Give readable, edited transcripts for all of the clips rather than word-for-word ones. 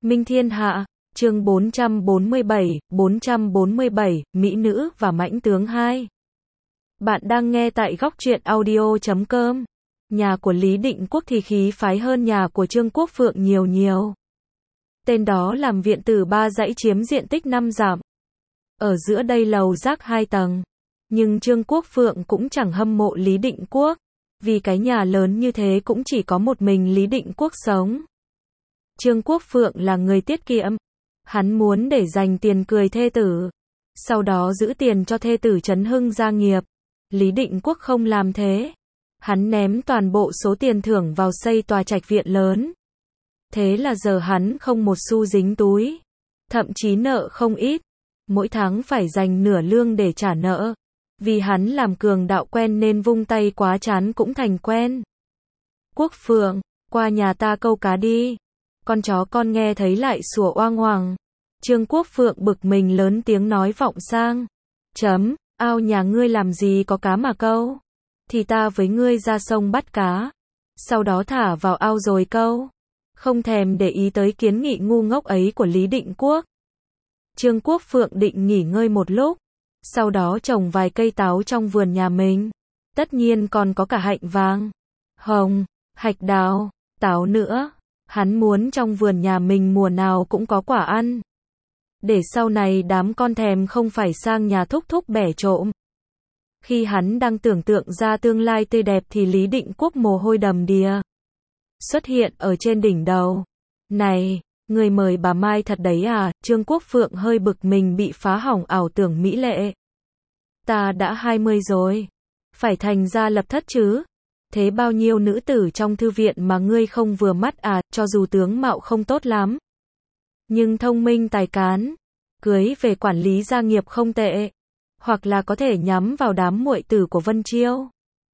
Minh Thiên Hạ, chương 447, Mỹ Nữ và Mãnh Tướng 2. Bạn đang nghe tại góc truyện audio.com. Nhà của Lý Định Quốc thì khí phái hơn nhà của Trương Quốc Phượng nhiều. Tên đó làm viện tử 3 dãy chiếm diện tích 5 dặm. Ở giữa đây lầu rác 2 tầng. Nhưng Trương Quốc Phượng cũng chẳng hâm mộ Lý Định Quốc. Vì cái nhà lớn như thế cũng chỉ có một mình Lý Định Quốc sống. Trương Quốc Phượng là người tiết kiệm. Hắn muốn để dành tiền cười thê tử. Sau đó giữ tiền cho thê tử Trấn Hưng gia nghiệp. Lý Định Quốc không làm thế. Hắn ném toàn bộ số tiền thưởng vào xây tòa trạch viện lớn. Thế là giờ hắn không một xu dính túi. Thậm chí nợ không ít. Mỗi tháng phải dành nửa lương để trả nợ. Vì hắn làm cường đạo quen nên vung tay quá chán cũng thành quen. Quốc Phượng, qua nhà ta câu cá đi. Con chó con nghe thấy lại sủa oang oàng. Trương Quốc Phượng bực mình lớn tiếng nói vọng sang. Ao nhà ngươi làm gì có cá mà câu. Thì ta với ngươi ra sông bắt cá. Sau đó thả vào ao rồi câu. Không thèm để ý tới kiến nghị ngu ngốc ấy của Lý Định Quốc. Trương Quốc Phượng định nghỉ ngơi một lúc. Sau đó trồng vài cây táo trong vườn nhà mình. Tất nhiên còn có cả hạnh vàng, hồng, hạch đào, táo nữa. Hắn muốn trong vườn nhà mình mùa nào cũng có quả ăn. Để sau này đám con thèm không phải sang nhà thúc thúc bẻ trộm. Khi hắn đang tưởng tượng ra tương lai tươi đẹp thì Lý Định Quốc mồ hôi đầm đìa xuất hiện ở trên đỉnh đầu. Này, người mời bà Mai thật đấy à? Trương Quốc Phượng hơi bực mình bị phá hỏng ảo tưởng mỹ lệ. Ta đã 20 rồi. Phải thành ra lập thất chứ. Thế bao nhiêu nữ tử trong thư viện mà ngươi không vừa mắt à, cho dù tướng mạo không tốt lắm. Nhưng thông minh tài cán, cưới về quản lý gia nghiệp không tệ. Hoặc là có thể nhắm vào đám muội tử của Vân Chiêu.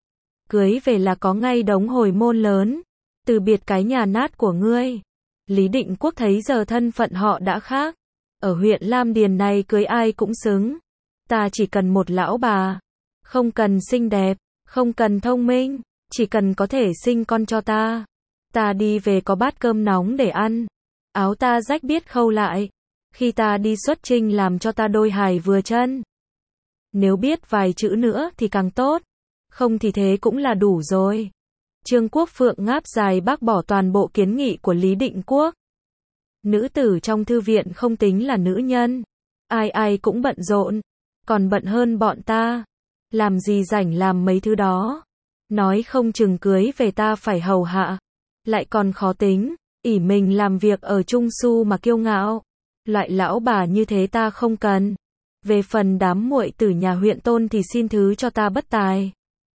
Cưới về là có ngay đống hồi môn lớn. Từ biệt cái nhà nát của ngươi. Lý Định Quốc thấy giờ thân phận họ đã khác. Ở huyện Lam Điền này cưới ai cũng xứng. Ta chỉ cần một lão bà. Không cần xinh đẹp, không cần thông minh. Chỉ cần có thể sinh con cho ta. Ta đi về có bát cơm nóng để ăn. Áo ta rách biết khâu lại. Khi ta đi xuất chinh làm cho ta đôi hài vừa chân. Nếu biết vài chữ nữa thì càng tốt. Không thì thế cũng là đủ rồi. Trương Quốc Phượng ngáp dài bác bỏ toàn bộ kiến nghị của Lý Định Quốc. Nữ tử trong thư viện không tính là nữ nhân. Ai cũng bận rộn. Còn bận hơn bọn ta. Làm gì rảnh làm mấy thứ đó. Nói không chừng cưới về ta phải hầu hạ. Lại còn khó tính. Ỷ mình làm việc ở Trung Su mà kiêu ngạo. Loại lão bà như thế ta không cần. Về phần đám muội tử nhà huyện Tôn thì xin thứ cho ta bất tài.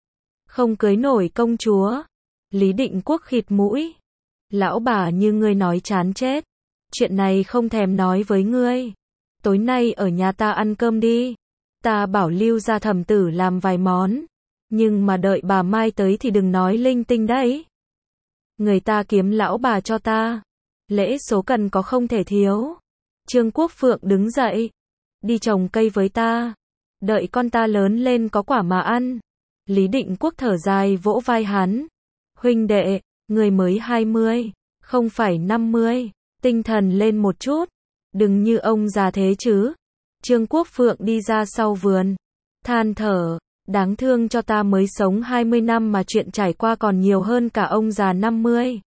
Không cưới nổi công chúa. Lý Định Quốc khịt mũi. Lão bà như ngươi nói chán chết. Chuyện này không thèm nói với ngươi. Tối nay ở nhà ta ăn cơm đi. Ta bảo Lưu gia thẩm tử làm vài món. Nhưng mà đợi bà Mai tới thì đừng nói linh tinh đấy. Người ta kiếm lão bà cho ta. Lễ số cần có không thể thiếu. Trương Quốc Phượng đứng dậy. Đi trồng cây với ta. Đợi con ta lớn lên có quả mà ăn. Lý Định Quốc thở dài vỗ vai hắn. Huynh đệ, người mới 20, không phải 50. Tinh thần lên một chút. Đừng như ông già thế chứ. Trương Quốc Phượng đi ra sau vườn. Than thở. Đáng thương cho ta mới sống 20 năm mà chuyện trải qua còn nhiều hơn cả ông già 50.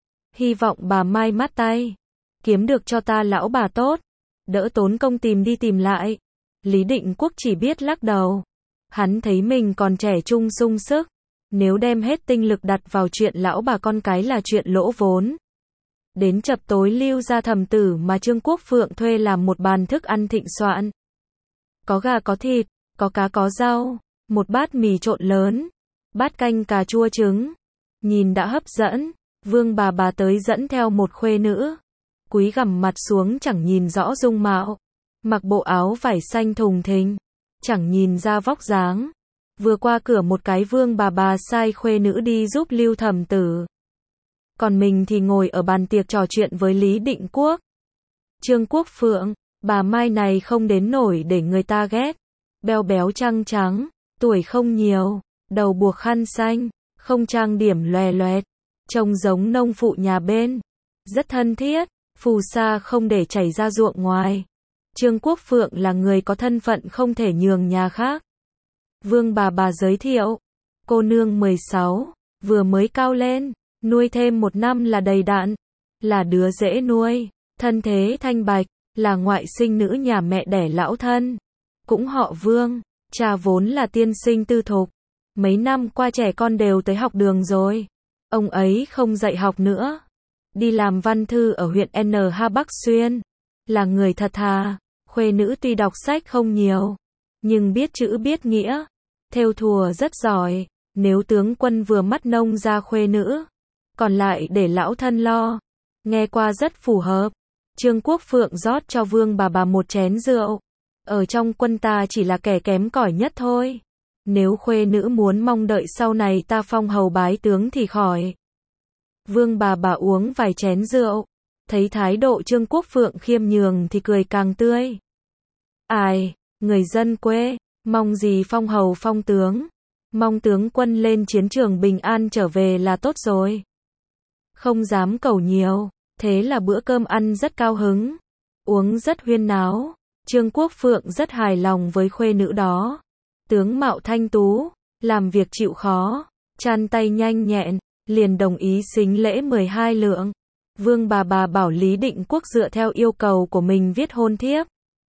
Hy vọng bà Mai mát tay. Kiếm được cho ta lão bà tốt. Đỡ tốn công tìm đi tìm lại. Lý Định Quốc chỉ biết lắc đầu. Hắn thấy mình còn trẻ trung sung sức. Nếu đem hết tinh lực đặt vào chuyện lão bà con cái là chuyện lỗ vốn. Đến chập tối Lưu gia thẩm tử mà Trương Quốc Phượng thuê làm một bàn thức ăn thịnh soạn. Có gà có thịt, có cá có rau. Một bát mì trộn lớn. Bát canh cà chua trứng. Nhìn đã hấp dẫn. Vương bà tới dẫn theo một khuê nữ. Cúi gằm mặt xuống chẳng nhìn rõ dung mạo. Mặc bộ áo vải xanh thùng thình. Chẳng nhìn ra vóc dáng. Vừa qua cửa một cái vương bà sai khuê nữ đi giúp Lưu thẩm tử. Còn mình thì ngồi ở bàn tiệc trò chuyện với Lý Định Quốc. Trương Quốc Phượng, bà Mai này không đến nổi để người ta ghét. Béo béo trăng trắng, tuổi không nhiều, đầu buộc khăn xanh, không trang điểm loè loẹt, trông giống nông phụ nhà bên. Rất thân thiết, phù sa không để chảy ra ruộng ngoài. Trương Quốc Phượng là người có thân phận không thể nhường nhà khác. Vương bà giới thiệu, cô nương 16, vừa mới cao lên, nuôi thêm 1 năm là đầy đặn, là đứa dễ nuôi, thân thế thanh bạch, là ngoại sinh nữ nhà mẹ đẻ lão thân, cũng họ Vương, cha vốn là tiên sinh tư thục, mấy năm qua trẻ con đều tới học đường rồi, ông ấy không dạy học nữa, đi làm văn thư ở huyện NH Bắc Xuyên, là người thật thà, khuê nữ tuy đọc sách không nhiều, nhưng biết chữ biết nghĩa, thêu thùa rất giỏi, nếu tướng quân vừa mắt nông ra khuê nữ, còn lại để lão thân lo, nghe qua rất phù hợp. Trương Quốc Phượng rót cho Vương bà 1 chén rượu, ở trong quân ta chỉ là kẻ kém cỏi nhất thôi, nếu khuê nữ muốn mong đợi sau này ta phong hầu bái tướng thì khỏi. Vương bà uống vài chén rượu, thấy thái độ Trương Quốc Phượng khiêm nhường thì cười càng tươi. Ai, người dân quê, mong gì phong hầu phong tướng, mong tướng quân lên chiến trường bình an trở về là tốt rồi. Không dám cầu nhiều, thế là bữa cơm ăn rất cao hứng, uống rất huyên náo, Trương Quốc Phượng rất hài lòng với khuê nữ đó. Tướng mạo thanh tú, làm việc chịu khó, chan tay nhanh nhẹn, liền đồng ý xính lễ 12 lượng. Vương bà bảo Lý Định Quốc dựa theo yêu cầu của mình viết hôn thiếp,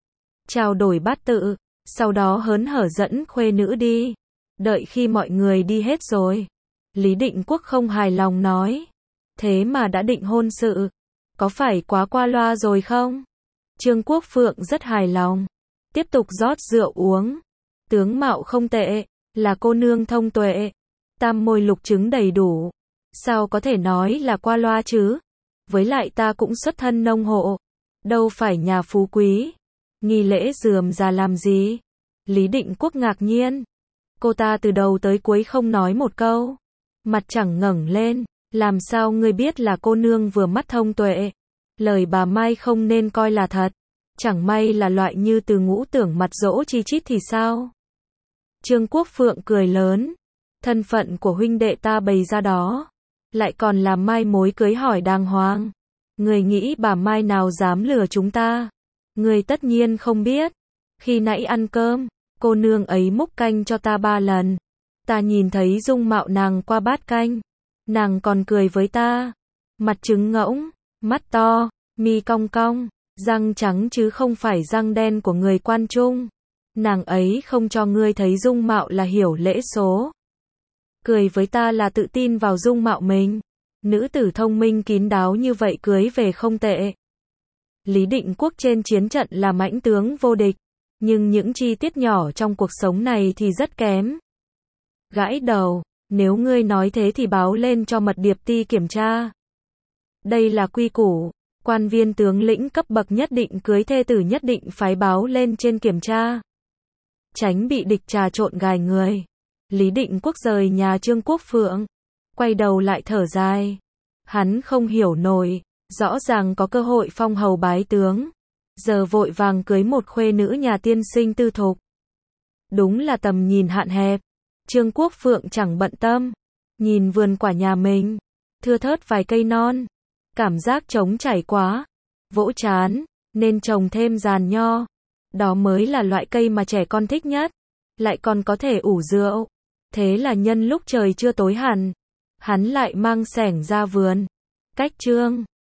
trao đổi bát tự, sau đó hớn hở dẫn khuê nữ đi. Đợi khi mọi người đi hết rồi, Lý Định Quốc không hài lòng nói, thế mà đã định hôn sự, có phải quá qua loa rồi không? Trương Quốc Phượng rất hài lòng, tiếp tục rót rượu uống. Tướng mạo không tệ, là cô nương thông tuệ, tam môi lục trứng đầy đủ, sao có thể nói là qua loa chứ? Với lại ta cũng xuất thân nông hộ, đâu phải nhà phú quý, nghi lễ rườm rà làm gì? Lý Định Quốc ngạc nhiên, cô ta từ đầu tới cuối không nói một câu, mặt chẳng ngẩng lên, làm sao ngươi biết là cô nương vừa mắt thông tuệ? Lời bà Mai không nên coi là thật, chẳng may là loại như từ ngũ tưởng mặt dỗ chi chít thì sao? Trương Quốc Phượng cười lớn, thân phận của huynh đệ ta bày ra đó, lại còn là mai mối cưới hỏi đàng hoàng. Người nghĩ bà Mai nào dám lừa chúng ta? Người tất nhiên không biết. Khi nãy ăn cơm, cô nương ấy múc canh cho ta 3 lần. Ta nhìn thấy dung mạo nàng qua bát canh. Nàng còn cười với ta. Mặt trứng ngỗng, mắt to, mi cong cong, răng trắng chứ không phải răng đen của người quan trung. Nàng ấy không cho ngươi thấy dung mạo là hiểu lễ số. Cười với ta là tự tin vào dung mạo mình. Nữ tử thông minh kín đáo như vậy cưới về không tệ. Lý Định Quốc trên chiến trận là mãnh tướng vô địch, nhưng những chi tiết nhỏ trong cuộc sống này thì rất kém. Gãi đầu, nếu ngươi nói thế thì báo lên cho mật điệp ty kiểm tra. Đây là quy củ, quan viên tướng lĩnh cấp bậc nhất định cưới thê tử nhất định phải báo lên trên kiểm tra. Tránh bị địch trà trộn gài người. Lý Định Quốc rời nhà Trương Quốc Phượng, quay đầu lại thở dài. Hắn không hiểu nổi, rõ ràng có cơ hội phong hầu bái tướng, giờ vội vàng cưới một khuê nữ nhà tiên sinh tư thục. Đúng là tầm nhìn hạn hẹp. Trương Quốc Phượng chẳng bận tâm, nhìn vườn quả nhà mình, thưa thớt vài cây non, cảm giác trống trải quá, vỗ chán, nên trồng thêm giàn nho. Đó mới là loại cây mà trẻ con thích nhất, lại còn có thể ủ rượu. Thế là nhân lúc trời chưa tối hẳn, hắn lại mang xẻng ra vườn, cách Trương